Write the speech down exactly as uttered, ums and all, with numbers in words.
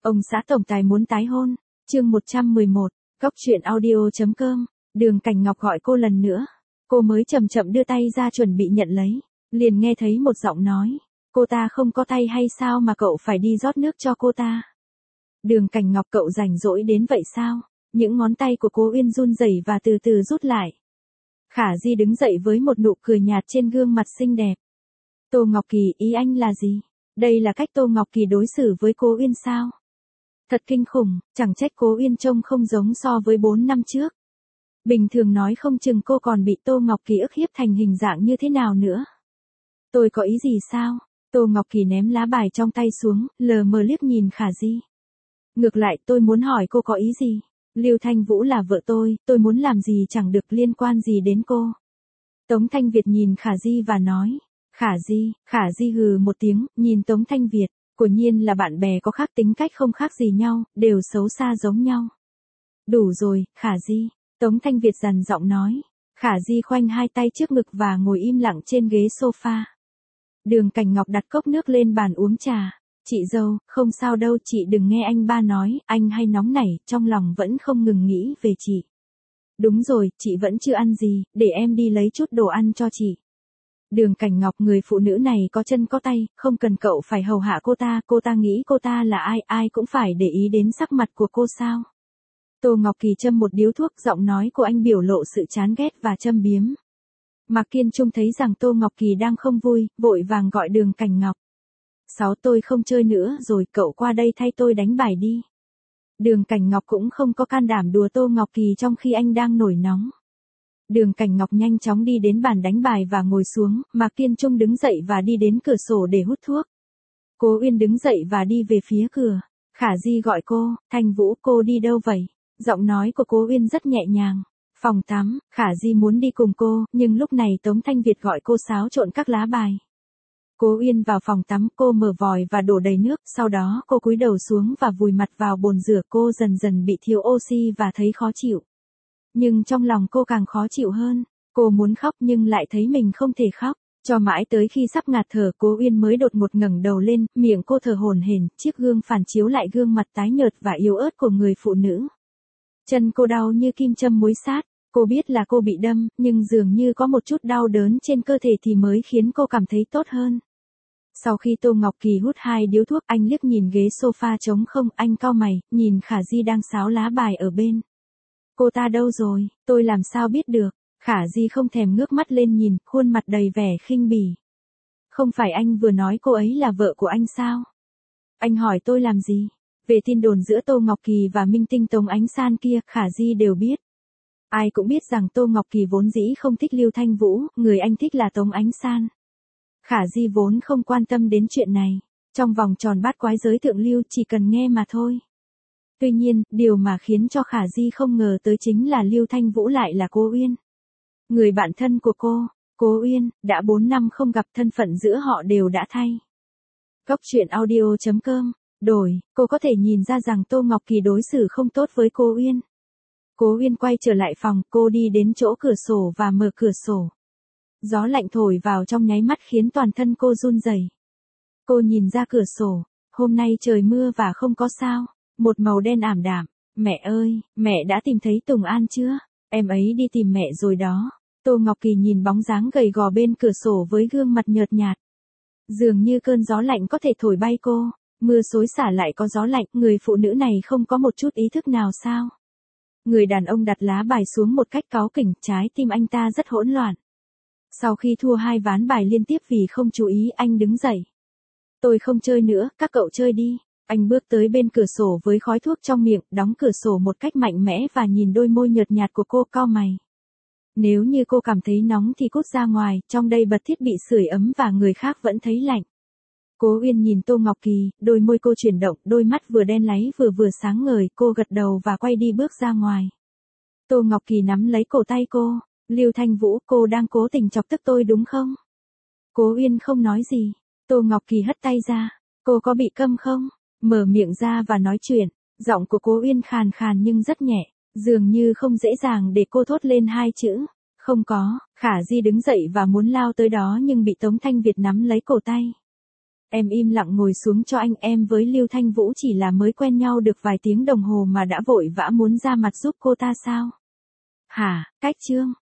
Ông xã tổng tài muốn tái hôn, chương một trăm mười một, Góc truyện audio.com, Đường Cảnh Ngọc gọi cô lần nữa. Cô mới chậm chậm đưa tay ra chuẩn bị nhận lấy, liền nghe thấy một giọng nói, cô ta không có tay hay sao mà cậu phải đi rót nước cho cô ta. Đường Cảnh Ngọc, cậu rảnh rỗi đến vậy sao? Những ngón tay của Cố Uyên run rẩy và từ từ rút lại. Khả Di đứng dậy với một nụ cười nhạt trên gương mặt xinh đẹp. Tô Ngọc Kỳ, ý anh là gì? Đây là cách Tô Ngọc Kỳ đối xử với Cố Uyên sao? Thật kinh khủng, chẳng trách Cố Uyên trông không giống so với bốn năm trước. Bình thường nói không chừng cô còn bị Tô Ngọc Kỳ ức hiếp thành hình dạng như thế nào nữa. Tôi có ý gì sao? Tô Ngọc Kỳ ném lá bài trong tay xuống, lờ mờ liếc nhìn Khả Di. Ngược lại tôi muốn hỏi cô có ý gì? Lưu Thanh Vũ là vợ tôi, tôi muốn làm gì chẳng được liên quan gì đến cô. Tống Thanh Việt nhìn Khả Di và nói. Khả Di, Khả Di hừ một tiếng, nhìn Tống Thanh Việt, quả nhiên là bạn bè có khác tính cách không khác gì nhau, đều xấu xa giống nhau. Đủ rồi, Khả Di, Tống Thanh Việt dằn giọng nói. Khả Di khoanh hai tay trước ngực và ngồi im lặng trên ghế sofa. Đường Cảnh Ngọc đặt cốc nước lên bàn uống trà. Chị dâu, không sao đâu, chị đừng nghe anh ba nói, anh hay nóng nảy, trong lòng vẫn không ngừng nghĩ về chị. Đúng rồi, chị vẫn chưa ăn gì, để em đi lấy chút đồ ăn cho chị. Đường Cảnh Ngọc, người phụ nữ này có chân có tay, không cần cậu phải hầu hạ cô ta, cô ta nghĩ cô ta là ai, ai cũng phải để ý đến sắc mặt của cô sao. Tô Ngọc Kỳ châm một điếu thuốc, giọng nói của anh biểu lộ sự chán ghét và châm biếm. Mạc Kiên Trung thấy rằng Tô Ngọc Kỳ đang không vui, vội vàng gọi Đường Cảnh Ngọc. Sáu, tôi không chơi nữa rồi, cậu qua đây thay tôi đánh bài đi. Đường Cảnh Ngọc cũng không có can đảm đùa Tô Ngọc Kỳ trong khi anh đang nổi nóng. Đường Cảnh Ngọc nhanh chóng đi đến bàn đánh bài và ngồi xuống, Mạc Kiên Trung đứng dậy và đi đến cửa sổ để hút thuốc. Cố Uyên đứng dậy và đi về phía cửa. Khả Di gọi cô, Thanh Vũ, cô đi đâu vậy? Giọng nói của Cố Uyên rất nhẹ nhàng. Phòng tắm, Khả Di muốn đi cùng cô, nhưng lúc này Tống Thanh Việt gọi cô xáo trộn các lá bài. Cố Uyên vào phòng tắm, cô mở vòi và đổ đầy nước, sau đó cô cúi đầu xuống và vùi mặt vào bồn rửa, cô dần dần bị thiếu oxy và thấy khó chịu. Nhưng trong lòng cô càng khó chịu hơn, cô muốn khóc nhưng lại thấy mình không thể khóc, cho mãi tới khi sắp ngạt thở Cố Uyên mới đột ngột ngẩng đầu lên, miệng cô thở hổn hển, chiếc gương phản chiếu lại gương mặt tái nhợt và yếu ớt của người phụ nữ. Chân cô đau như kim châm muối sát, cô biết là cô bị đâm, nhưng dường như có một chút đau đớn trên cơ thể thì mới khiến cô cảm thấy tốt hơn. Sau khi Tô Ngọc Kỳ hút hai điếu thuốc, anh liếc nhìn ghế sofa trống không, anh cau mày, nhìn Khả Di đang xáo lá bài ở bên. Cô ta đâu rồi, tôi làm sao biết được? Khả Di không thèm ngước mắt lên nhìn, khuôn mặt đầy vẻ khinh bỉ. Không phải anh vừa nói cô ấy là vợ của anh sao? Anh hỏi tôi làm gì? Về tin đồn giữa Tô Ngọc Kỳ và minh tinh Tống Ánh San kia, Khả Di đều biết. Ai cũng biết rằng Tô Ngọc Kỳ vốn dĩ không thích Lưu Thanh Vũ, người anh thích là Tống Ánh San. Khả Di vốn không quan tâm đến chuyện này. Trong vòng tròn bát quái giới thượng lưu chỉ cần nghe mà thôi. Tuy nhiên, điều mà khiến cho Khả Di không ngờ tới chính là Lưu Thanh Vũ lại là Cố Uyên. Người bạn thân của cô, Cố Uyên, đã bốn năm không gặp, thân phận giữa họ đều đã thay. Góc truyện audio.com, đổi, cô có thể nhìn ra rằng Tô Ngọc Kỳ đối xử không tốt với Cố Uyên. Cố Uyên quay trở lại phòng, cô đi đến chỗ cửa sổ và mở cửa sổ. Gió lạnh thổi vào trong nháy mắt khiến toàn thân cô run rẩy. Cô nhìn ra cửa sổ, hôm nay trời mưa và không có sao, một màu đen ảm đạm. Mẹ ơi, mẹ đã tìm thấy Tùng An chưa? Em ấy đi tìm mẹ rồi đó. Tô Ngọc Kỳ nhìn bóng dáng gầy gò bên cửa sổ với gương mặt nhợt nhạt. Dường như cơn gió lạnh có thể thổi bay cô, mưa xối xả lại có gió lạnh, người phụ nữ này không có một chút ý thức nào sao? Người đàn ông đặt lá bài xuống một cách cáu kỉnh, trái tim anh ta rất hỗn loạn. Sau khi thua hai ván bài liên tiếp vì không chú ý, anh đứng dậy. Tôi không chơi nữa, các cậu chơi đi. Anh bước tới bên cửa sổ với khói thuốc trong miệng, đóng cửa sổ một cách mạnh mẽ và nhìn đôi môi nhợt nhạt của cô, cau mày. Nếu như cô cảm thấy nóng thì cút ra ngoài, trong đây bật thiết bị sưởi ấm và người khác vẫn thấy lạnh. Cố Uyên nhìn Tô Ngọc Kỳ, đôi môi cô chuyển động, đôi mắt vừa đen láy vừa vừa sáng ngời, cô gật đầu và quay đi bước ra ngoài. Tô Ngọc Kỳ nắm lấy cổ tay cô. Lưu Thanh Vũ, cô đang cố tình chọc tức tôi đúng không? Cố Uyên không nói gì. Tô Ngọc Kỳ hất tay ra. Cô có bị câm không? Mở miệng ra và nói chuyện. Giọng của Cố Uyên khàn khàn nhưng rất nhẹ, dường như không dễ dàng để cô thốt lên hai chữ. Không có. Khả Di đứng dậy và muốn lao tới đó nhưng bị Tống Thanh Việt nắm lấy cổ tay. Em im lặng ngồi xuống cho anh, em với Lưu Thanh Vũ chỉ là mới quen nhau được vài tiếng đồng hồ mà đã vội vã muốn ra mặt giúp cô ta sao? Hả, Cách Trương,